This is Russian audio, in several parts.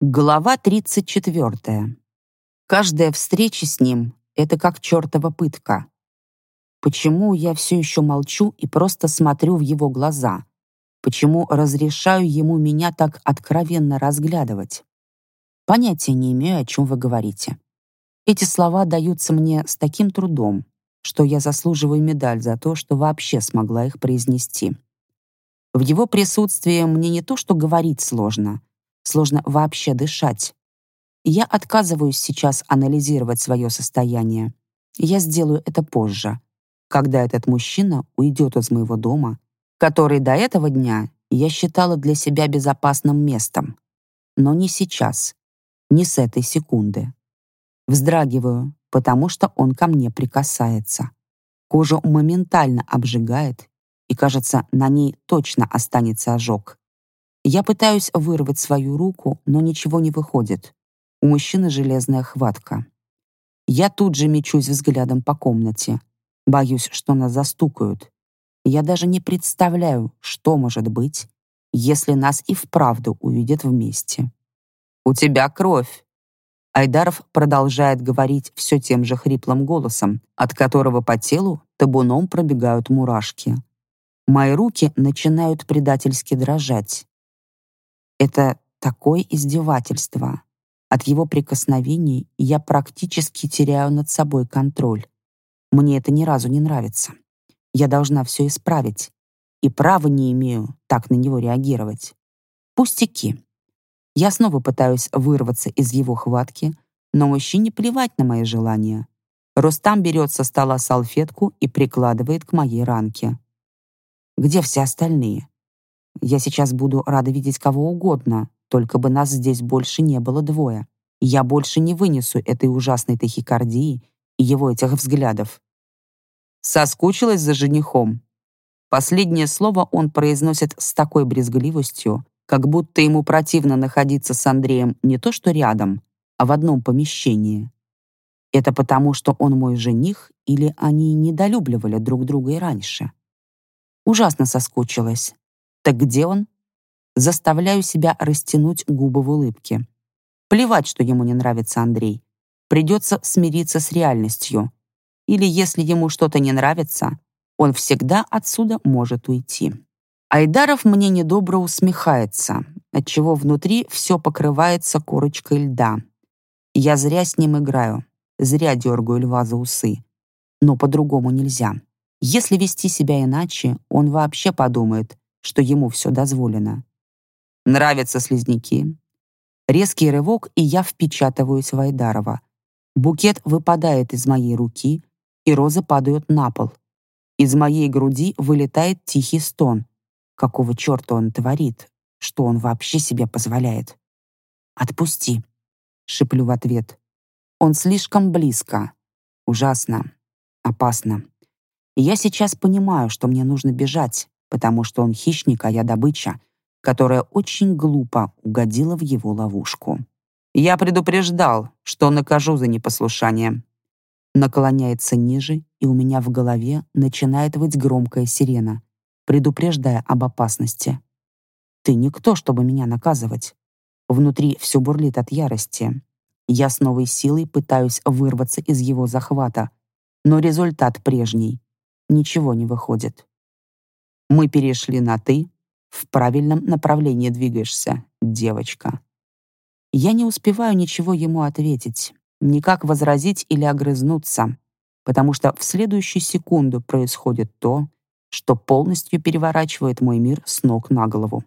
Глава 34. Каждая встреча с ним — это как чертова пытка. Почему я все еще молчу и просто смотрю в его глаза? Почему разрешаю ему меня так откровенно разглядывать? Понятия не имею, о чем вы говорите. Эти слова даются мне с таким трудом, что я заслуживаю медаль за то, что вообще смогла их произнести. В его присутствии мне не то что говорить сложно вообще дышать. Я отказываюсь сейчас анализировать свое состояние. Я сделаю это позже, когда этот мужчина уйдет из моего дома, который до этого дня я считала для себя безопасным местом. Но не сейчас, не с этой секунды. Вздрагиваю, потому что он ко мне прикасается. Кожу моментально обжигает, и, кажется, на ней точно останется ожог. Я пытаюсь вырвать свою руку, но ничего не выходит. У мужчины железная хватка. Я тут же мечусь взглядом по комнате. Боюсь, что нас застукают. Я даже не представляю, что может быть, если нас и вправду увидят вместе. «У тебя кровь!» Айдаров продолжает говорить все тем же хриплым голосом, от которого по телу табуном пробегают мурашки. Мои руки начинают предательски дрожать. Это такое издевательство. От его прикосновений я практически теряю над собой контроль. Мне это ни разу не нравится. Я должна все исправить. И права не имею так на него реагировать. Пустяки. Я снова пытаюсь вырваться из его хватки, но мужчине плевать на мои желания. Рустам берет со стола салфетку и прикладывает к моей ранке. Где все остальные? Я сейчас буду рада видеть кого угодно, только бы нас здесь больше не было двое. Я больше не вынесу этой ужасной тахикардии и его этих взглядов. Соскучилась за женихом. Последнее слово он произносит с такой брезгливостью, как будто ему противно находиться с Андреем не то что рядом, а в одном помещении. Это потому, что он мой жених, или они недолюбливали друг друга и раньше? Ужасно соскучилась. Так где он? Заставляю себя растянуть губы в улыбке. Плевать, что ему не нравится Андрей. Придется смириться с реальностью. Или если ему что-то не нравится, он всегда отсюда может уйти. Айдаров мне недобро усмехается, отчего внутри все покрывается корочкой льда. Я зря с ним играю, зря дергаю льва за усы. Но по-другому нельзя. Если вести себя иначе, он вообще подумает, что ему все дозволено. Нравятся слизняки. Резкий рывок, и я впечатываюсь в Айдарова. Букет выпадает из моей руки, и розы падают на пол. Из моей груди вылетает тихий стон. Какого черта он творит? Что он вообще себе позволяет? «Отпусти», — шеплю в ответ. Он слишком близко. Ужасно. Опасно. И я сейчас понимаю, что мне нужно бежать, потому что он хищник, а я добыча, которая очень глупо угодила в его ловушку. Я предупреждал, что накажу за непослушание. Наклоняется ниже, и у меня в голове начинает выть громкая сирена, предупреждая об опасности. Ты никто, чтобы меня наказывать. Внутри все бурлит от ярости. Я с новой силой пытаюсь вырваться из его захвата, но результат прежний. Ничего не выходит. Мы перешли на «ты», в правильном направлении двигаешься, девочка. Я не успеваю ничего ему ответить, никак возразить или огрызнуться, потому что в следующую секунду происходит то, что полностью переворачивает мой мир с ног на голову.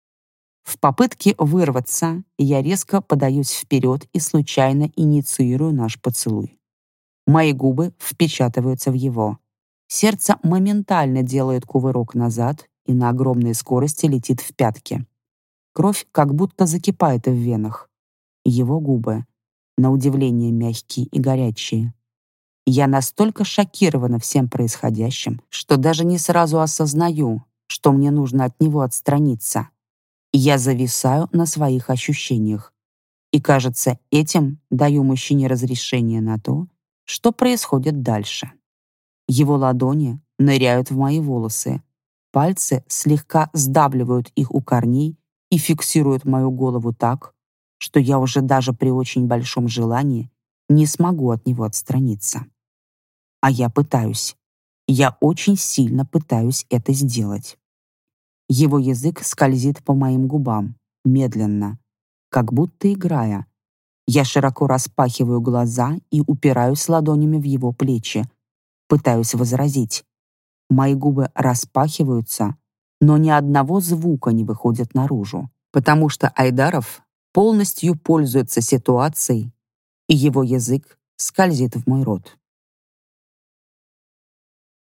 В попытке вырваться я резко подаюсь вперед и случайно инициирую наш поцелуй. Мои губы впечатываются в его. Сердце моментально делает кувырок назад и на огромной скорости летит в пятки. Кровь как будто закипает в венах. Его губы, на удивление, мягкие и горячие. Я настолько шокирована всем происходящим, что даже не сразу осознаю, что мне нужно от него отстраниться. Я зависаю на своих ощущениях. И, кажется, этим даю мужчине разрешение на то, что происходит дальше. Его ладони ныряют в мои волосы. Пальцы слегка сдавливают их у корней и фиксируют мою голову так, что я уже даже при очень большом желании не смогу от него отстраниться. А я пытаюсь. Я очень сильно пытаюсь это сделать. Его язык скользит по моим губам, медленно, как будто играя. Я широко распахиваю глаза и упираюсь ладонями в его плечи, пытаюсь возразить. Мои губы распахиваются, но ни одного звука не выходит наружу, потому что Айдаров полностью пользуется ситуацией, и его язык скользит в мой рот.